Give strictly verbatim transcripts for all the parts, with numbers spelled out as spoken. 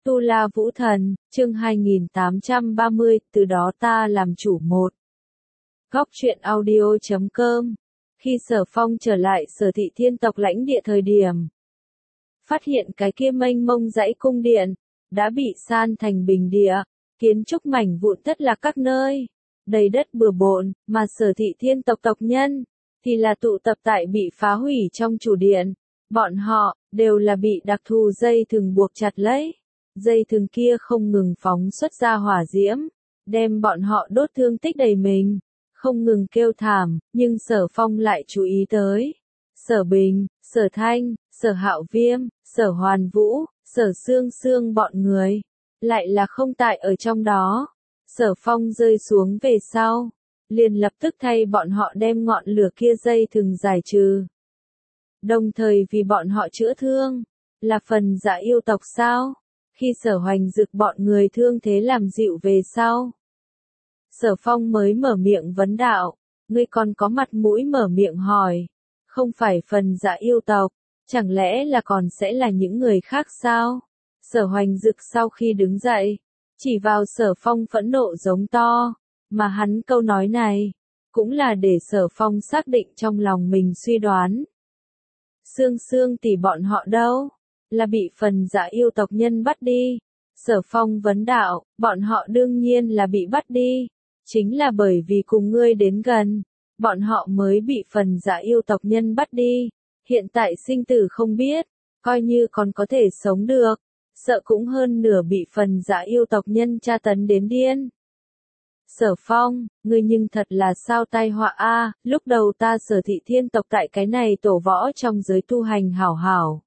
Tu La Vũ Thần, chương hai nghìn tám trăm ba mươi, từ đó ta làm chủ một. Góc truyện audio chấm com. Khi Sở Phong trở lại Sở Thị Thiên tộc lãnh địa thời điểm, phát hiện cái kia mênh mông dãy cung điện, đã bị san thành bình địa, kiến trúc mảnh vụn tất là các nơi, đầy đất bừa bộn, mà Sở Thị Thiên tộc tộc nhân, thì là tụ tập tại bị phá hủy trong chủ điện. Bọn họ, đều là bị đặc thù dây thừng buộc chặt lấy. Dây thừng kia không ngừng phóng xuất ra hỏa diễm, đem bọn họ đốt thương tích đầy mình, không ngừng kêu thảm, nhưng Sở Phong lại chú ý tới. Sở Bình, Sở Thanh, Sở Hạo Viêm, Sở Hoàn Vũ, Sở Sương Sương bọn người, lại là không tại ở trong đó. Sở Phong rơi xuống về sau, liền lập tức thay bọn họ đem ngọn lửa kia dây thừng giải trừ. Đồng thời vì bọn họ chữa thương, là phần dạ yêu tộc sao? Khi Sở Hoành Dực bọn người thương thế làm dịu về sau, Sở Phong mới mở miệng vấn đạo, ngươi còn có mặt mũi mở miệng hỏi, không phải phần dạ yêu tộc, chẳng lẽ là còn sẽ là những người khác sao? Sở Hoành Dực sau khi đứng dậy, chỉ vào Sở Phong phẫn nộ giống to, mà hắn câu nói này, cũng là để Sở Phong xác định trong lòng mình suy đoán. Sương Sương tỷ bọn họ đâu? Là bị phần dạ yêu tộc nhân bắt đi. Sở Phong vấn đạo, bọn họ đương nhiên là bị bắt đi. Chính là bởi vì cùng ngươi đến gần, bọn họ mới bị phần dạ yêu tộc nhân bắt đi. Hiện tại sinh tử không biết, coi như còn có thể sống được, sợ cũng hơn nửa bị phần dạ yêu tộc nhân tra tấn đến điên. Sở Phong, ngươi nhưng thật là sao tai họa a, lúc đầu ta Sở Thị Thiên tộc tại cái này tổ võ trong giới tu hành hảo hảo.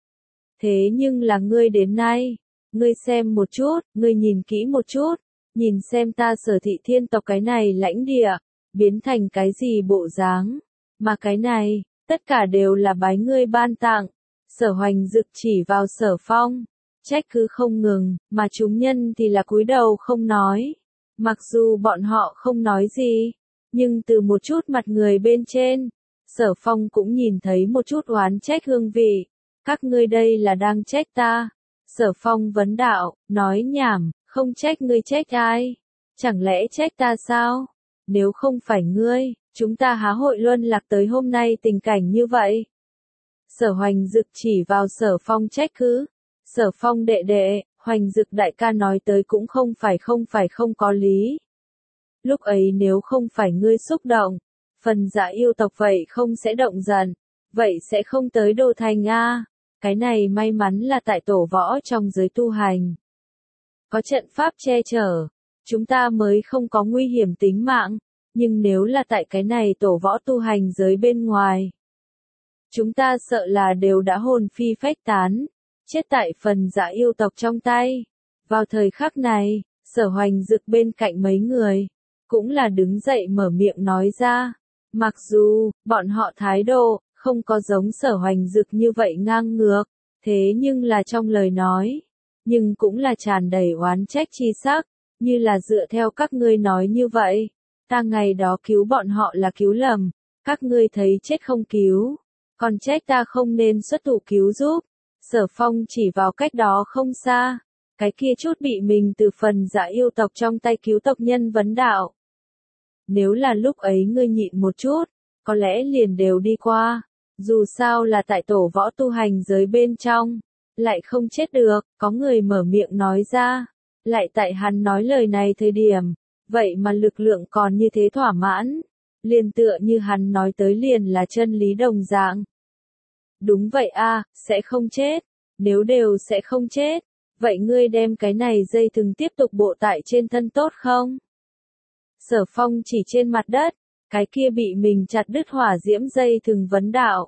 Thế nhưng là ngươi đến nay, ngươi xem một chút, ngươi nhìn kỹ một chút, nhìn xem ta Sở Thị Thiên tộc cái này lãnh địa, biến thành cái gì bộ dáng, mà cái này, tất cả đều là bái ngươi ban tặng. Sở Hoành Dực chỉ vào Sở Phong, trách cứ không ngừng, mà chúng nhân thì là cúi đầu không nói. Mặc dù bọn họ không nói gì, nhưng từ một chút mặt người bên trên, Sở Phong cũng nhìn thấy một chút oán trách hương vị. Các ngươi đây là đang trách ta. Sở Phong vấn đạo, nói nhảm, không trách ngươi trách ai? Chẳng lẽ trách ta sao? Nếu không phải ngươi, chúng ta há hội luân lạc tới hôm nay tình cảnh như vậy. Sở Hoành Dực chỉ vào Sở Phong trách cứ. Sở Phong đệ đệ, Hoành Dực đại ca nói tới cũng không phải không phải không có lý. Lúc ấy nếu không phải ngươi xúc động, phần dạ yêu tộc vậy không sẽ động dần, vậy sẽ không tới Đô Thành a. Cái này may mắn là tại tổ võ trong giới tu hành. Có trận pháp che chở, chúng ta mới không có nguy hiểm tính mạng, nhưng nếu là tại cái này tổ võ tu hành giới bên ngoài, chúng ta sợ là đều đã hồn phi phách tán, chết tại phần dạ yêu tộc trong tay. Vào thời khắc này, Sở Hoành Dực bên cạnh mấy người, cũng là đứng dậy mở miệng nói ra, mặc dù, bọn họ thái độ, không có giống Sở Hoành Dực như vậy ngang ngược, thế nhưng là trong lời nói, nhưng cũng là tràn đầy oán trách chi sắc, như là dựa theo các ngươi nói như vậy, ta ngày đó cứu bọn họ là cứu lầm, các ngươi thấy chết không cứu, còn trách ta không nên xuất thủ cứu giúp. Sở Phong chỉ vào cách đó không xa, cái kia chút bị mình từ phần dạ yêu tộc trong tay cứu tộc nhân vấn đạo. Nếu là lúc ấy ngươi nhịn một chút, có lẽ liền đều đi qua. Dù sao là tại tổ võ tu hành giới bên trong, lại không chết được, có người mở miệng nói ra, lại tại hắn nói lời này thời điểm, vậy mà lực lượng còn như thế thỏa mãn, liền tựa như hắn nói tới liền là chân lý đồng dạng. Đúng vậy a, sẽ không chết, nếu đều sẽ không chết, vậy ngươi đem cái này dây thừng tiếp tục bộ tại trên thân tốt không? Sở Phong chỉ trên mặt đất, cái kia bị mình chặt đứt hỏa diễm dây thừng vấn đạo.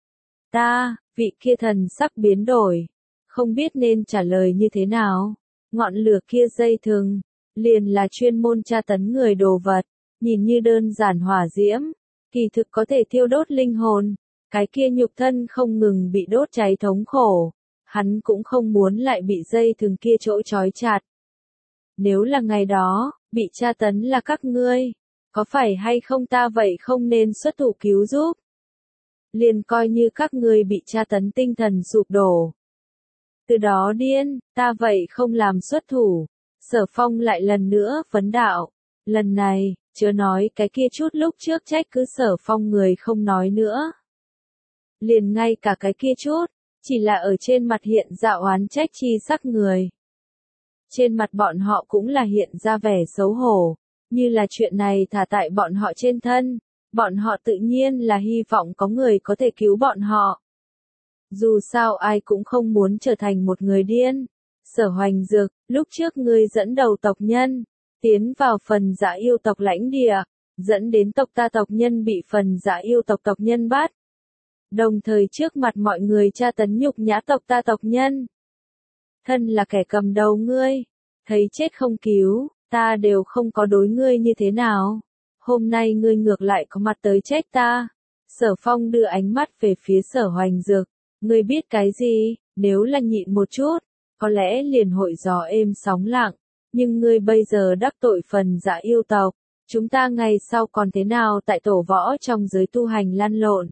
Ta, vị kia thần sắc biến đổi, không biết nên trả lời như thế nào. Ngọn lửa kia dây thừng, liền là chuyên môn tra tấn người đồ vật, nhìn như đơn giản hỏa diễm, kỳ thực có thể thiêu đốt linh hồn, cái kia nhục thân không ngừng bị đốt cháy thống khổ, hắn cũng không muốn lại bị dây thừng kia chỗ trói chặt. Nếu là ngày đó, bị tra tấn là các ngươi, có phải hay không ta vậy không nên xuất thủ cứu giúp? Liền coi như các ngươi bị tra tấn tinh thần sụp đổ. Từ đó điên, ta vậy không làm xuất thủ. Sở Phong lại lần nữa vấn đạo. Lần này, chớ nói cái kia chút lúc trước trách cứ Sở Phong người không nói nữa. Liền ngay cả cái kia chút, chỉ là ở trên mặt hiện ra oán trách chi sắc người. Trên mặt bọn họ cũng là hiện ra vẻ xấu hổ, như là chuyện này thả tại bọn họ trên thân, bọn họ tự nhiên là hy vọng có người có thể cứu bọn họ. Dù sao ai cũng không muốn trở thành một người điên. Sở Hoành Dược, lúc trước ngươi dẫn đầu tộc nhân, tiến vào phần Dã yêu tộc lãnh địa, dẫn đến tộc ta tộc nhân bị phần Dã yêu tộc tộc nhân bắt. Đồng thời trước mặt mọi người tra tấn nhục nhã tộc ta tộc nhân. Thân là kẻ cầm đầu ngươi, thấy chết không cứu, ta đều không có đối ngươi như thế nào. Hôm nay ngươi ngược lại có mặt tới trách ta. Sở Phong đưa ánh mắt về phía Sở Hoành Dược. Ngươi biết cái gì, nếu là nhịn một chút, có lẽ liền hội gió êm sóng lặng. Nhưng ngươi bây giờ đắc tội phần Dã yêu tộc, chúng ta ngày sau còn thế nào tại tổ võ trong giới tu hành lăn lộn.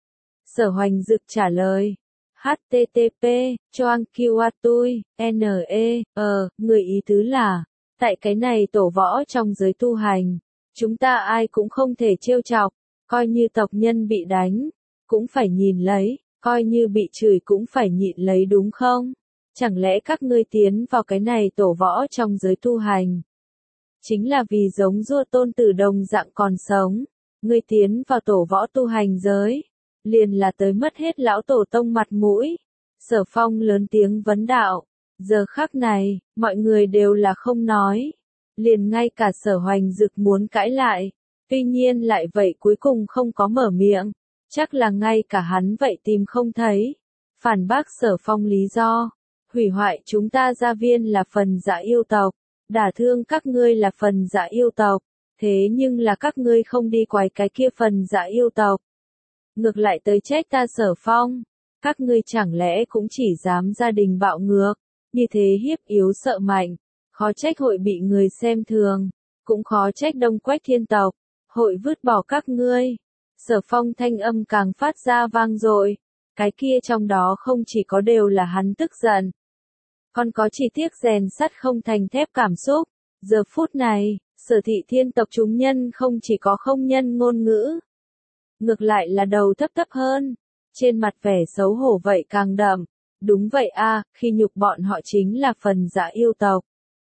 Sở Hoành Dực trả lời. H T T P, Choang Kiwatui, N E, ờ, người ý tứ là, tại cái này tổ võ trong giới tu hành, chúng ta ai cũng không thể trêu chọc, coi như tộc nhân bị đánh, cũng phải nhìn lấy, coi như bị chửi cũng phải nhịn lấy đúng không? Chẳng lẽ các ngươi tiến vào cái này tổ võ trong giới tu hành? Chính là vì giống Dua Tôn Tử đồng dạng còn sống, ngươi tiến vào tổ võ tu hành giới, liền là tới mất hết lão tổ tông mặt mũi. Sở Phong lớn tiếng vấn đạo, giờ khắc này, mọi người đều là không nói, liền ngay cả Sở Hoành Dực muốn cãi lại, tuy nhiên lại vậy cuối cùng không có mở miệng, chắc là ngay cả hắn vậy tìm không thấy. Phản bác Sở Phong lý do, hủy hoại chúng ta gia viên là phần Dã yêu tộc, đả thương các ngươi là phần Dã yêu tộc, thế nhưng là các ngươi không đi quái cái kia phần Dã yêu tộc. Ngược lại tới trách ta Sở Phong, các ngươi chẳng lẽ cũng chỉ dám gia đình bạo ngược, như thế hiếp yếu sợ mạnh, khó trách hội bị người xem thường, cũng khó trách Đông Quách Thiên tộc, hội vứt bỏ các ngươi. Sở Phong thanh âm càng phát ra vang dội, cái kia trong đó không chỉ có đều là hắn tức giận, còn có chi tiết rèn sắt không thành thép cảm xúc. Giờ phút này, Sở Thị Thiên tộc chúng nhân không chỉ có không nhân ngôn ngữ, ngược lại là đầu thấp thấp hơn, trên mặt vẻ xấu hổ vậy càng đậm. Đúng vậy a, khi nhục bọn họ chính là phần Dã yêu tộc,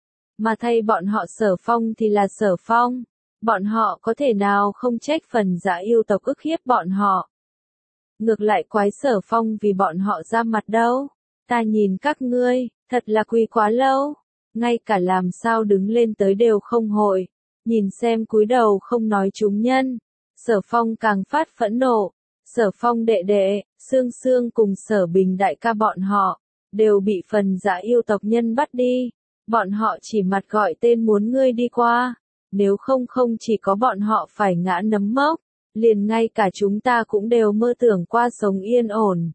mà thay bọn họ Sở Phong thì là Sở Phong, bọn họ có thể nào không trách phần Dã yêu tộc ức hiếp bọn họ. Ngược lại quái Sở Phong vì bọn họ ra mặt đâu. Ta nhìn các ngươi, thật là quỳ quá lâu, ngay cả làm sao đứng lên tới đều không hội, nhìn xem cúi đầu không nói chúng nhân. Sở Phong càng phát phẫn nộ, Sở Phong đệ đệ, Sương Sương cùng Sở Bình đại ca bọn họ, đều bị phần Dã yêu tộc nhân bắt đi, bọn họ chỉ mặt gọi tên muốn ngươi đi qua, nếu không không chỉ có bọn họ phải ngã nấm mốc, liền ngay cả chúng ta cũng đều mơ tưởng qua sống yên ổn.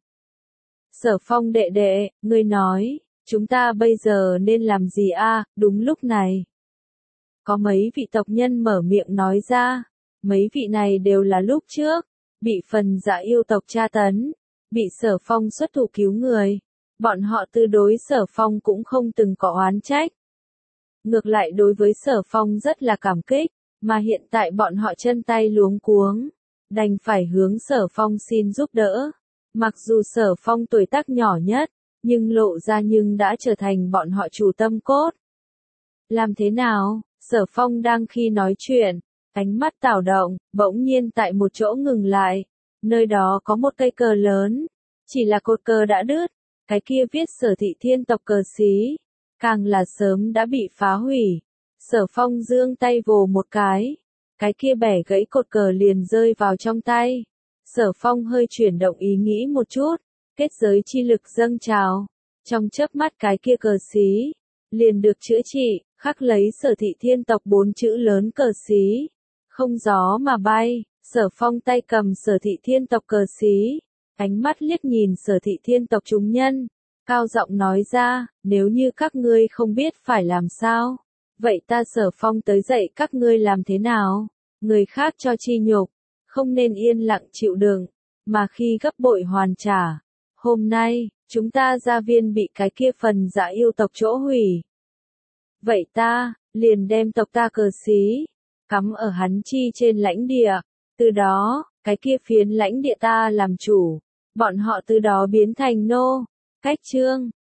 Sở Phong đệ đệ, ngươi nói, chúng ta bây giờ nên làm gì a? Đúng lúc này, có mấy vị tộc nhân mở miệng nói ra. Mấy vị này đều là lúc trước, bị phần Dã yêu tộc tra tấn, bị Sở Phong xuất thủ cứu người. Bọn họ từ đối Sở Phong cũng không từng có oán trách. Ngược lại đối với Sở Phong rất là cảm kích, mà hiện tại bọn họ chân tay luống cuống, đành phải hướng Sở Phong xin giúp đỡ. Mặc dù Sở Phong tuổi tác nhỏ nhất, nhưng lộ ra nhưng đã trở thành bọn họ chủ tâm cốt. Làm thế nào? Sở Phong đang khi nói chuyện, ánh mắt tảo động, bỗng nhiên tại một chỗ ngừng lại. Nơi đó có một cây cờ lớn, chỉ là cột cờ đã đứt, cái kia viết Sở Thị Thiên tộc cờ xí, càng là sớm đã bị phá hủy. Sở Phong giương tay vồ một cái, cái kia bẻ gãy cột cờ liền rơi vào trong tay. Sở Phong hơi chuyển động ý nghĩ một chút, kết giới chi lực dâng trào, trong chớp mắt cái kia cờ xí liền được chữa trị, khắc lấy Sở Thị Thiên tộc bốn chữ lớn cờ xí, không gió mà bay. Sở Phong tay cầm Sở Thị Thiên tộc cờ xí, ánh mắt liếc nhìn Sở Thị Thiên tộc chúng nhân, cao giọng nói ra, nếu như các ngươi không biết phải làm sao, vậy ta Sở Phong tới dạy các ngươi làm thế nào. Người khác cho chi nhục, không nên yên lặng chịu đựng, mà khi gấp bội hoàn trả. Hôm nay, Chúng ta gia viên bị cái kia phần dạ yêu tộc chỗ hủy. Vậy ta, liền đem tộc ta cờ xí, cắm ở hắn chi trên lãnh địa. Từ đó, cái kia phiến lãnh địa ta làm chủ. Bọn họ từ đó biến thành nô. Cách chương.